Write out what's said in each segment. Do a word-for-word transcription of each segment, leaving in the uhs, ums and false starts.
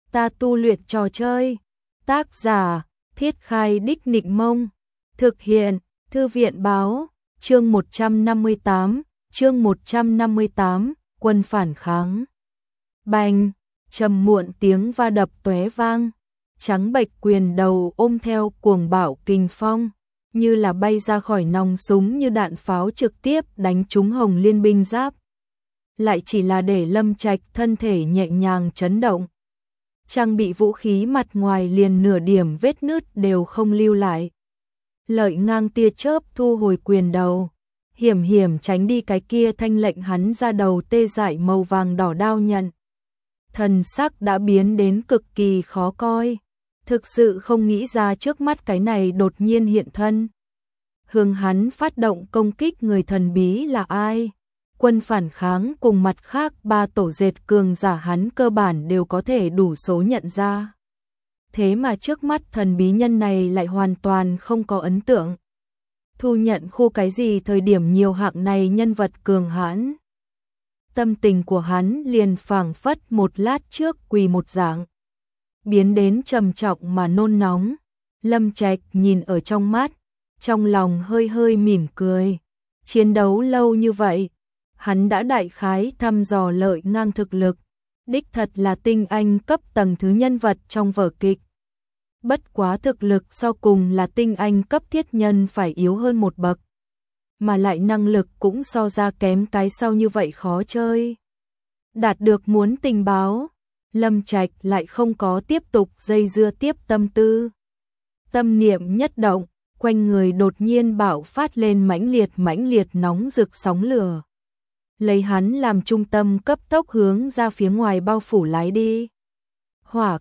ta tu luyện trò chơi. Tác giả, Thiết Khai Đích Nịnh Mông. Thực hiện, Thư viện Báo. Chương một trăm năm mươi tám, chương một trăm năm mươi tám, quân phản kháng. Bành, trầm muộn tiếng va đập tóe vang, trắng bệch quyền đầu ôm theo cuồng bạo kình phong, như là bay ra khỏi nòng súng như đạn pháo trực tiếp đánh trúng Hồng Liên binh giáp. Lại chỉ là để Lâm Trạch thân thể nhẹ nhàng chấn động. Trang bị vũ khí mặt ngoài liền nửa điểm vết nứt đều không lưu lại. Lợi ngang tia chớp thu hồi quyền đầu, hiểm hiểm tránh đi cái kia thanh lệnh hắn ra đầu tê dại màu vàng đỏ đao nhận. Thần sắc đã biến đến cực kỳ khó coi, thực sự không nghĩ ra trước mắt cái này đột nhiên hiện thân. Hướng hắn phát động công kích người thần bí là ai? Quân phản kháng cùng mặt khác ba tổ dệt cường giả hắn cơ bản đều có thể đủ số nhận ra. Thế mà trước mắt thần bí nhân này lại hoàn toàn không có ấn tượng. Thu nhận khu cái gì thời điểm nhiều hạng này nhân vật cường hãn. Tâm tình của hắn liền phảng phất một lát trước quỳ một dạng, biến đến trầm trọng mà nôn nóng. Lâm Trạch nhìn ở trong mắt, trong lòng hơi hơi mỉm cười. Chiến đấu lâu như vậy, hắn đã đại khái thăm dò Lợi ngang thực lực, đích thật là tinh anh cấp tầng thứ nhân vật trong vở kịch. Bất quá thực lực sau cùng là tinh anh cấp thiết nhân phải yếu hơn một bậc, mà lại năng lực cũng so ra kém cái sau như vậy khó chơi. Đạt được muốn tình báo, Lâm Trạch lại không có tiếp tục dây dưa tiếp tâm tư. Tâm niệm nhất động, quanh người đột nhiên bạo phát lên mãnh liệt mãnh liệt nóng rực sóng lửa. Lấy hắn làm trung tâm cấp tốc hướng ra phía ngoài bao phủ lái đi. Hỏa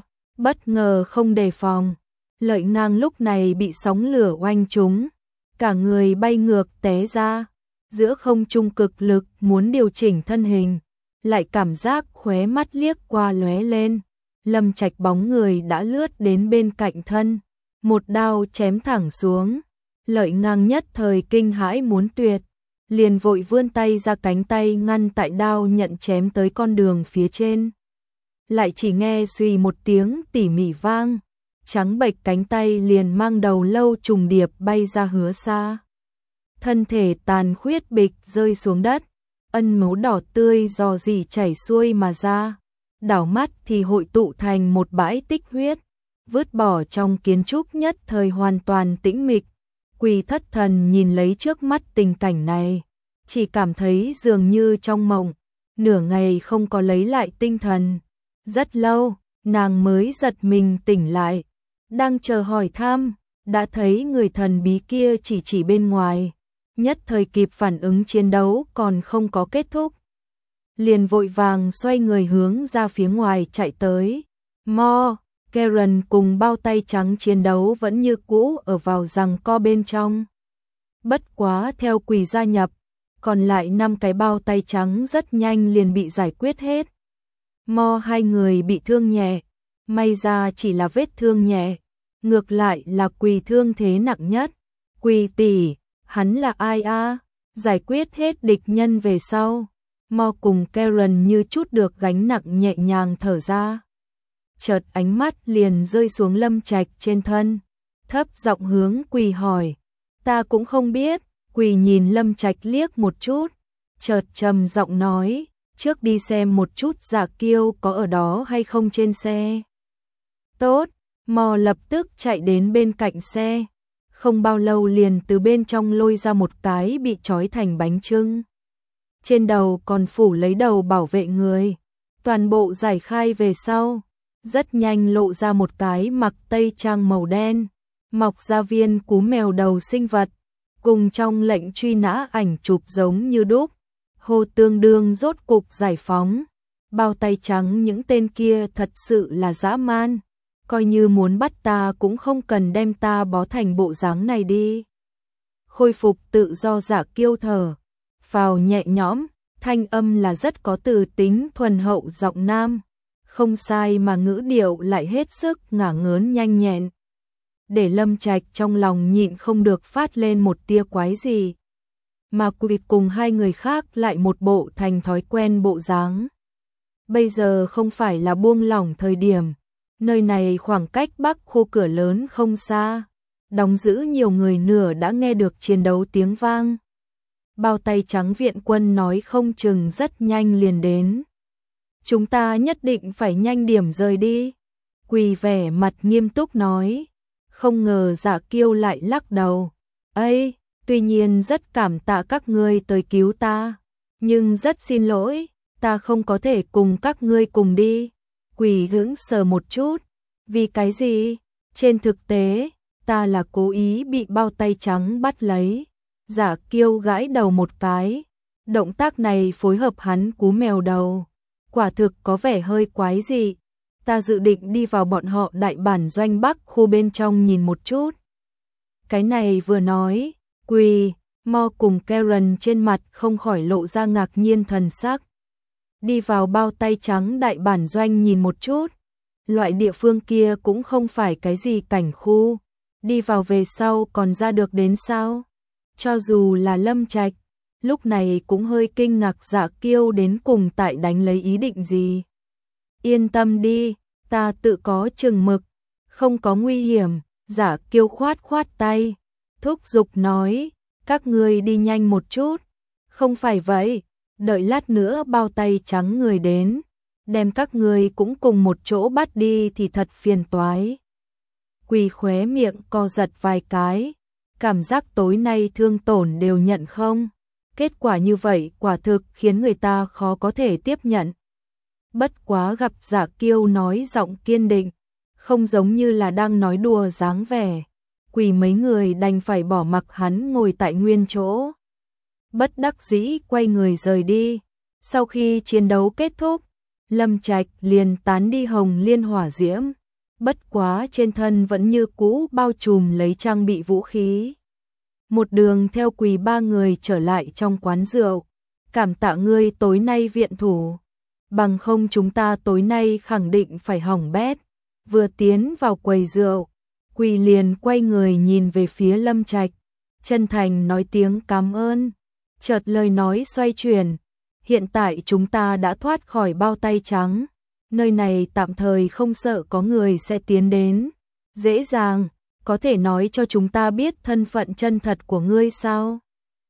bất ngờ không đề phòng, Lợi ngang lúc này bị sóng lửa oanh trúng, cả người bay ngược té ra, giữa không trung cực lực muốn điều chỉnh thân hình, lại cảm giác khóe mắt liếc qua lóe lên, Lâm Trạch bóng người đã lướt đến bên cạnh thân, một đao chém thẳng xuống. Lợi ngang nhất thời kinh hãi muốn tuyệt, liền vội vươn tay ra cánh tay ngăn tại đao nhận chém tới con đường phía trên. Lại chỉ nghe suy một tiếng tỉ mỉ vang, trắng bệch cánh tay liền mang đầu lâu trùng điệp bay ra hứa xa. Thân thể tàn khuyết bịch rơi xuống đất, ân máu đỏ tươi rò rỉ chảy xuôi mà ra, đảo mắt thì hội tụ thành một bãi tích huyết, vứt bỏ trong kiến trúc nhất thời hoàn toàn tĩnh mịch. Quỳ Thất Thần nhìn lấy trước mắt tình cảnh này, chỉ cảm thấy dường như trong mộng, nửa ngày không có lấy lại tinh thần. Rất lâu, nàng mới giật mình tỉnh lại, đang chờ hỏi thăm, đã thấy người thần bí kia chỉ chỉ bên ngoài, nhất thời kịp phản ứng chiến đấu còn không có kết thúc. Liền vội vàng xoay người hướng ra phía ngoài chạy tới. Mo, Karen cùng bao tay trắng chiến đấu vẫn như cũ ở vào giằng co bên trong. Bất quá theo Quỳ gia nhập, còn lại năm cái bao tay trắng rất nhanh liền bị giải quyết hết. Mo hai người bị thương nhẹ, may ra chỉ là vết thương nhẹ, ngược lại là Quỳ thương thế nặng nhất. Quỳ tỷ, hắn là ai a? Giải quyết hết địch nhân về sau, Mo cùng Karen như chút được gánh nặng nhẹ nhàng thở ra. Chợt ánh mắt liền rơi xuống Lâm Trạch trên thân, thấp giọng hướng Quỳ hỏi, ta cũng không biết. Quỳ nhìn Lâm Trạch liếc một chút, chợt trầm giọng nói, trước đi xem một chút Dạ Kiêu có ở đó hay không trên xe. Tốt, Mo lập tức chạy đến bên cạnh xe, không bao lâu liền từ bên trong lôi ra một cái bị trói thành bánh chưng. Trên đầu còn phủ lấy đầu bảo vệ người, toàn bộ giải khai về sau, rất nhanh lộ ra một cái mặc tây trang màu đen, mọc ra viên cú mèo đầu sinh vật, cùng trong lệnh truy nã ảnh chụp giống như đúc. Hồ Tương Đương rốt cục giải phóng, bao tay trắng những tên kia thật sự là dã man, coi như muốn bắt ta cũng không cần đem ta bó thành bộ dáng này đi. Khôi phục tự do Dạ Kiêu thở phào nhẹ nhõm, thanh âm là rất có từ tính thuần hậu giọng nam, không sai mà ngữ điệu lại hết sức ngả ngớn nhanh nhẹn, để Lâm Trạch trong lòng nhịn không được phát lên một tia quái gì. Mà Quỳ cùng hai người khác lại một bộ thành thói quen bộ dáng. bây giờ không phải là buông lỏng thời điểm, nơi này khoảng cách Bắc khu cửa lớn không xa, đóng giữ nhiều người nửa đã nghe được chiến đấu tiếng vang. Bao tay trắng viện quân nói không chừng rất nhanh liền đến. Chúng ta nhất định phải nhanh điểm rời đi. Quỳ vẻ mặt nghiêm túc nói. Không ngờ Dạ Kiêu lại lắc đầu. Ây, tuy nhiên rất cảm tạ các ngươi tới cứu ta. Nhưng rất xin lỗi, ta không có thể cùng các ngươi cùng đi. Quỳ hững sờ một chút. Vì cái gì? Trên thực tế, ta là cố ý bị bao tay trắng bắt lấy. Dạ Kiêu gãi đầu một cái. Động tác này phối hợp hắn cú mèo đầu. Quả thực có vẻ hơi quái dị. Ta dự định đi vào bọn họ đại bản doanh Bắc khu bên trong nhìn một chút. Cái này vừa nói, Quỳ, Mo cùng Karen trên mặt không khỏi lộ ra ngạc nhiên thần sắc. Đi vào bao tay trắng đại bản doanh nhìn một chút. Loại địa phương kia cũng không phải cái gì cảnh khu. Đi vào về sau còn ra được đến sao? Cho dù là Lâm Trạch, lúc này cũng hơi kinh ngạc Dạ Kiêu đến cùng tại đánh lấy ý định gì. Yên tâm đi, ta tự có chừng mực, không có nguy hiểm. Dạ Kiêu khoát khoát tay, thúc giục nói, các ngươi đi nhanh một chút. Không phải vậy, đợi lát nữa bao tay trắng người đến, đem các ngươi cũng cùng một chỗ bắt đi thì thật phiền toái. Quỳ khóe miệng co giật vài cái, cảm giác tối nay thương tổn đều nhận không. Kết quả như vậy quả thực khiến người ta khó có thể tiếp nhận. Bất quá gặp Dạ Kiêu nói giọng kiên định, không giống như là đang nói đùa dáng vẻ. Quỳ mấy người đành phải bỏ mặc hắn ngồi tại nguyên chỗ. Bất đắc dĩ quay người rời đi. Sau khi chiến đấu kết thúc, Lâm Trạch liền tán đi hồng liên hỏa diễm. Bất quá trên thân vẫn như cũ bao trùm lấy trang bị vũ khí. Một đường theo Quỳ ba người trở lại trong quán rượu. Cảm tạ ngươi tối nay viện thủ. Bằng không chúng ta tối nay khẳng định phải hỏng bét. Vừa tiến vào quầy rượu, Quỳ liền quay người nhìn về phía Lâm Trạch. Chân thành nói tiếng cảm ơn. Chợt lời nói xoay chuyển. Hiện tại chúng ta đã thoát khỏi bao tay trắng. Nơi này tạm thời không sợ có người sẽ tiến đến. Dễ dàng, có thể nói cho chúng ta biết thân phận chân thật của ngươi sao?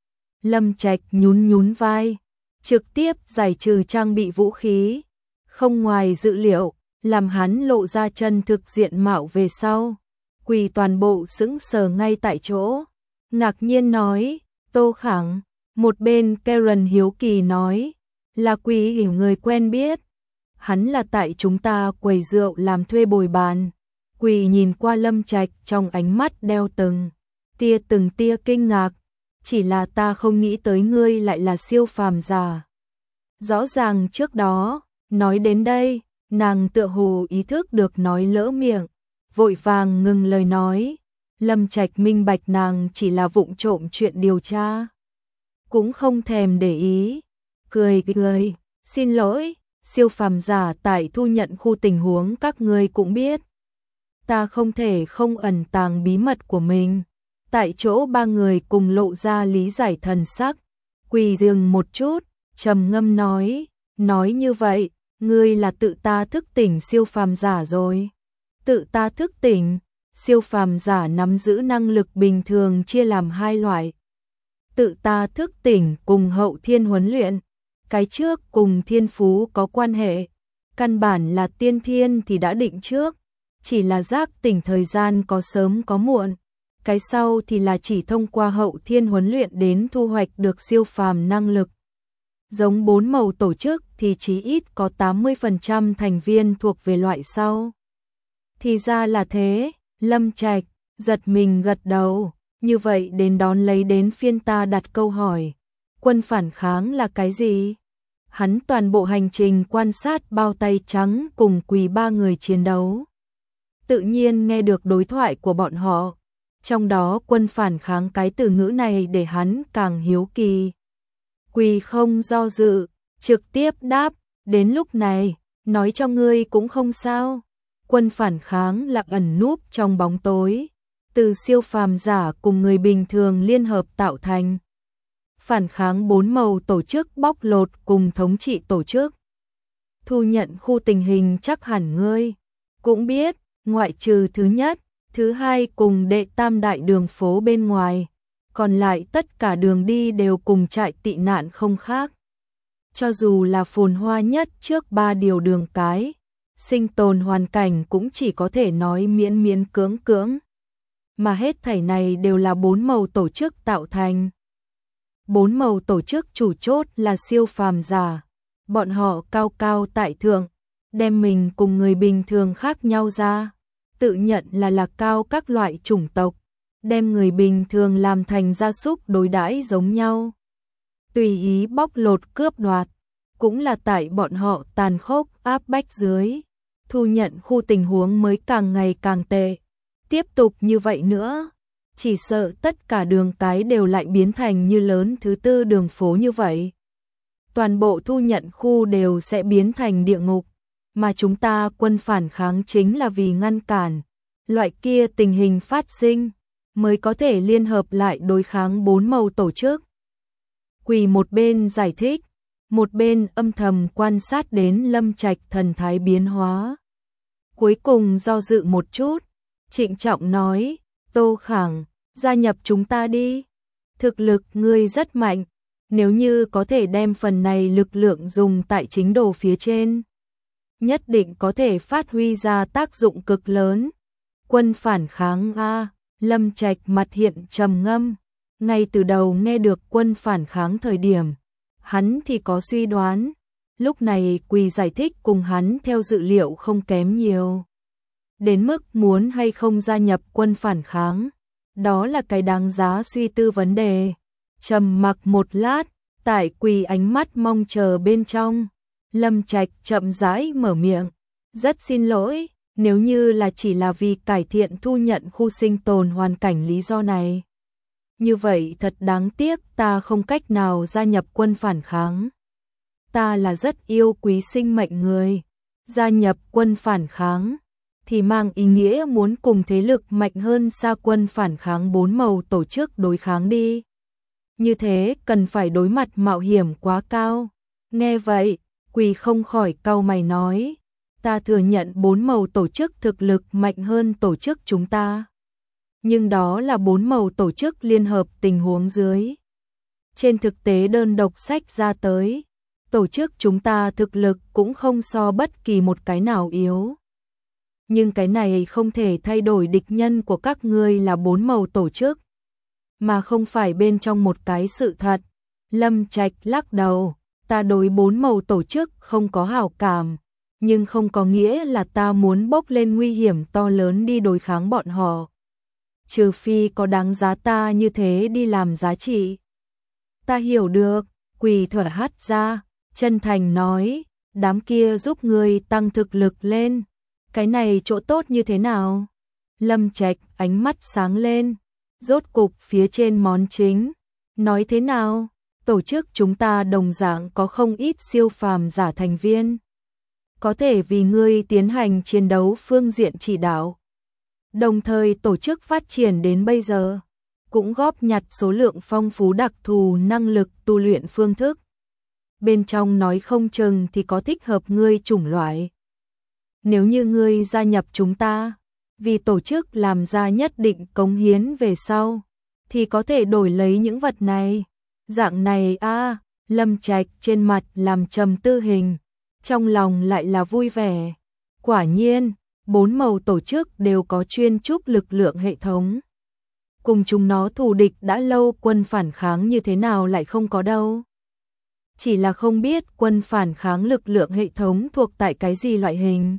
Lâm Trạch nhún nhún vai, trực tiếp giải trừ trang bị vũ khí. Không ngoài dự liệu, làm hắn lộ ra chân thực diện mạo về sau. Quỳ toàn bộ sững sờ ngay tại chỗ. Ngạc nhiên nói, Tô Khẳng. Một bên Karen hiếu kỳ nói, là Quỳ hiểu người quen biết. Hắn là tại chúng ta quầy rượu làm thuê bồi bàn. Quỳ nhìn qua Lâm Trạch trong ánh mắt đeo từng tia từng tia kinh ngạc. Chỉ là ta không nghĩ tới ngươi lại là siêu phàm giả. Rõ ràng trước đó, nói đến đây, nàng tựa hồ ý thức được nói lỡ miệng, vội vàng ngừng lời nói. Lâm Trạch minh bạch nàng chỉ là vụng trộm chuyện điều tra. Cũng không thèm để ý. Cười cười, xin lỗi, siêu phàm giả tại thu nhận khu tình huống các ngươi cũng biết. Ta không thể không ẩn tàng bí mật của mình. Tại chỗ ba người cùng lộ ra lý giải thần sắc. Quỳ dừng một chút, trầm ngâm nói, nói như vậy, ngươi là tự ta thức tỉnh siêu phàm giả rồi. Tự ta thức tỉnh, siêu phàm giả nắm giữ năng lực bình thường chia làm hai loại. Tự ta thức tỉnh cùng hậu thiên huấn luyện, cái trước cùng thiên phú có quan hệ, căn bản là tiên thiên thì đã định trước, chỉ là giác tỉnh thời gian có sớm có muộn. Cái sau thì là chỉ thông qua hậu thiên huấn luyện đến thu hoạch được siêu phàm năng lực. Giống bốn màu tổ chức thì chí ít có tám mươi phần trăm thành viên thuộc về loại sau. Thì ra là thế, Lâm Trạch giật mình gật đầu, như vậy đến đón lấy đến phiên ta đặt câu hỏi, quân phản kháng là cái gì? Hắn toàn bộ hành trình quan sát bao tay trắng cùng Quỳ ba người chiến đấu. Tự nhiên nghe được đối thoại của bọn họ. Trong đó quân phản kháng cái từ ngữ này để hắn càng hiếu kỳ. Quỳ không do dự, trực tiếp đáp, đến lúc này, nói cho ngươi cũng không sao. Quân phản kháng là ẩn núp trong bóng tối, từ siêu phàm giả cùng người bình thường liên hợp tạo thành. Phản kháng bốn màu tổ chức bóc lột cùng thống trị tổ chức. Thu nhận khu tình hình chắc hẳn ngươi cũng biết, ngoại trừ thứ nhất, thứ hai cùng đệ tam đại đường phố bên ngoài, còn lại tất cả đường đi đều cùng trại tị nạn không khác. Cho dù là phồn hoa nhất trước ba điều đường cái, sinh tồn hoàn cảnh cũng chỉ có thể nói miễn miễn cưỡng cưỡng. Mà hết thảy này đều là bốn màu tổ chức tạo thành. Bốn màu tổ chức chủ chốt là siêu phàm giả. Bọn họ cao cao tại thượng, đem mình cùng người bình thường khác nhau ra, tự nhận là là cao các loại chủng tộc, đem người bình thường làm thành gia súc đối đãi giống nhau. Tùy ý bóc lột cướp đoạt, cũng là tại bọn họ tàn khốc áp bách dưới. Thu nhận khu tình huống mới càng ngày càng tệ. Tiếp tục như vậy nữa, chỉ sợ tất cả đường cái đều lại biến thành như lớn thứ tư đường phố như vậy. Toàn bộ thu nhận khu đều sẽ biến thành địa ngục, mà chúng ta quân phản kháng chính là vì ngăn cản loại kia tình hình phát sinh, mới có thể liên hợp lại đối kháng bốn màu tổ chức. Quỳ một bên giải thích, một bên âm thầm quan sát đến Lâm Trạch thần thái biến hóa. Cuối cùng do dự một chút, trịnh trọng nói, Tô Khảng, gia nhập chúng ta đi. Thực lực ngươi rất mạnh, nếu như có thể đem phần này lực lượng dùng tại chính đồ phía trên, nhất định có thể phát huy ra tác dụng cực lớn. Quân phản kháng a, Lâm Trạch mặt hiện trầm ngâm, ngay từ đầu nghe được quân phản kháng thời điểm, hắn thì có suy đoán, lúc này Quỳ giải thích cùng hắn theo dự liệu không kém nhiều. Đến mức muốn hay không gia nhập quân phản kháng, đó là cái đáng giá suy tư vấn đề. Trầm mặc một lát, tại Quỳ ánh mắt mong chờ bên trong, Lâm Trạch chậm rãi mở miệng, rất xin lỗi, nếu như là chỉ là vì cải thiện thu nhận khu sinh tồn hoàn cảnh lý do này. Như vậy thật đáng tiếc, ta không cách nào gia nhập quân phản kháng. Ta là rất yêu quý sinh mệnh người, gia nhập quân phản kháng thì mang ý nghĩa muốn cùng thế lực mạnh hơn xa quân phản kháng bốn màu tổ chức đối kháng đi. Như thế cần phải đối mặt mạo hiểm quá cao. Nghe vậy, Quỳ không khỏi cau mày nói, ta thừa nhận bốn màu tổ chức thực lực mạnh hơn tổ chức chúng ta. Nhưng đó là bốn màu tổ chức liên hợp tình huống dưới. Trên thực tế đơn độc sách ra tới, tổ chức chúng ta thực lực cũng không so bất kỳ một cái nào yếu. Nhưng cái này không thể thay đổi địch nhân của các ngươi là bốn màu tổ chức, mà không phải bên trong một cái sự thật. Lâm Trạch lắc đầu, ta đối bốn màu tổ chức không có hảo cảm, nhưng không có nghĩa là ta muốn bốc lên nguy hiểm to lớn đi đối kháng bọn họ. Trừ phi có đáng giá ta như thế đi làm giá trị. Ta hiểu được, Quỳ thở hắt ra, chân thành nói, đám kia giúp ngươi tăng thực lực lên. Cái này chỗ tốt như thế nào? Lâm Trạch ánh mắt sáng lên, rốt cục phía trên món chính. Nói thế nào? Tổ chức chúng ta đồng dạng có không ít siêu phàm giả thành viên. Có thể vì ngươi tiến hành chiến đấu phương diện chỉ đạo. Đồng thời tổ chức phát triển đến bây giờ, cũng góp nhặt số lượng phong phú đặc thù năng lực tu luyện phương thức. Bên trong nói không chừng thì có thích hợp ngươi chủng loại. Nếu như ngươi gia nhập chúng ta, vì tổ chức làm ra nhất định cống hiến về sau, thì có thể đổi lấy những vật này. Dạng này a, Lâm Trạch trên mặt làm trầm tư hình, trong lòng lại là vui vẻ. Quả nhiên, bốn màu tổ chức đều có chuyên trúc lực lượng hệ thống. Cùng chúng nó thù địch đã lâu, quân phản kháng như thế nào lại không có đâu. Chỉ là không biết quân phản kháng lực lượng hệ thống thuộc tại cái gì loại hình.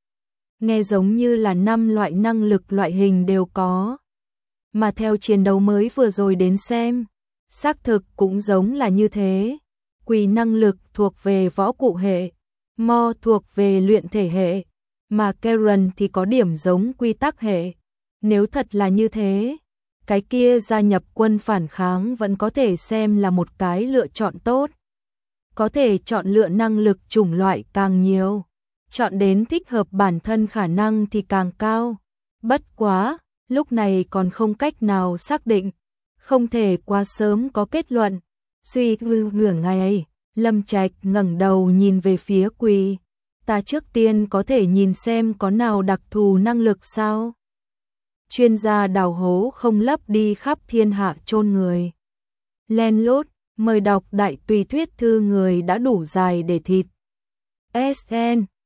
Nghe giống như là năm loại năng lực loại hình đều có. Mà theo chiến đấu mới vừa rồi đến xem, xác thực cũng giống là như thế. Quỳ năng lực thuộc về võ cụ hệ, Mo thuộc về luyện thể hệ, mà Karen thì có điểm giống quy tắc hệ. Nếu thật là như thế, cái kia gia nhập quân phản kháng vẫn có thể xem là một cái lựa chọn tốt. Có thể chọn lựa năng lực chủng loại càng nhiều, chọn đến thích hợp bản thân khả năng thì càng cao. Bất quá, lúc này còn không cách nào xác định, không thể quá sớm có kết luận. Suy tư nửa ngày, Lâm Trạch ngẩng đầu nhìn về phía Quỳ, ta trước tiên có thể nhìn xem có nào đặc thù năng lực sao? Chuyên gia đào hố không lấp đi khắp thiên hạ chôn người. Len lút, mời đọc đại tùy thuyết thư người đã đủ dài để thịt. ét en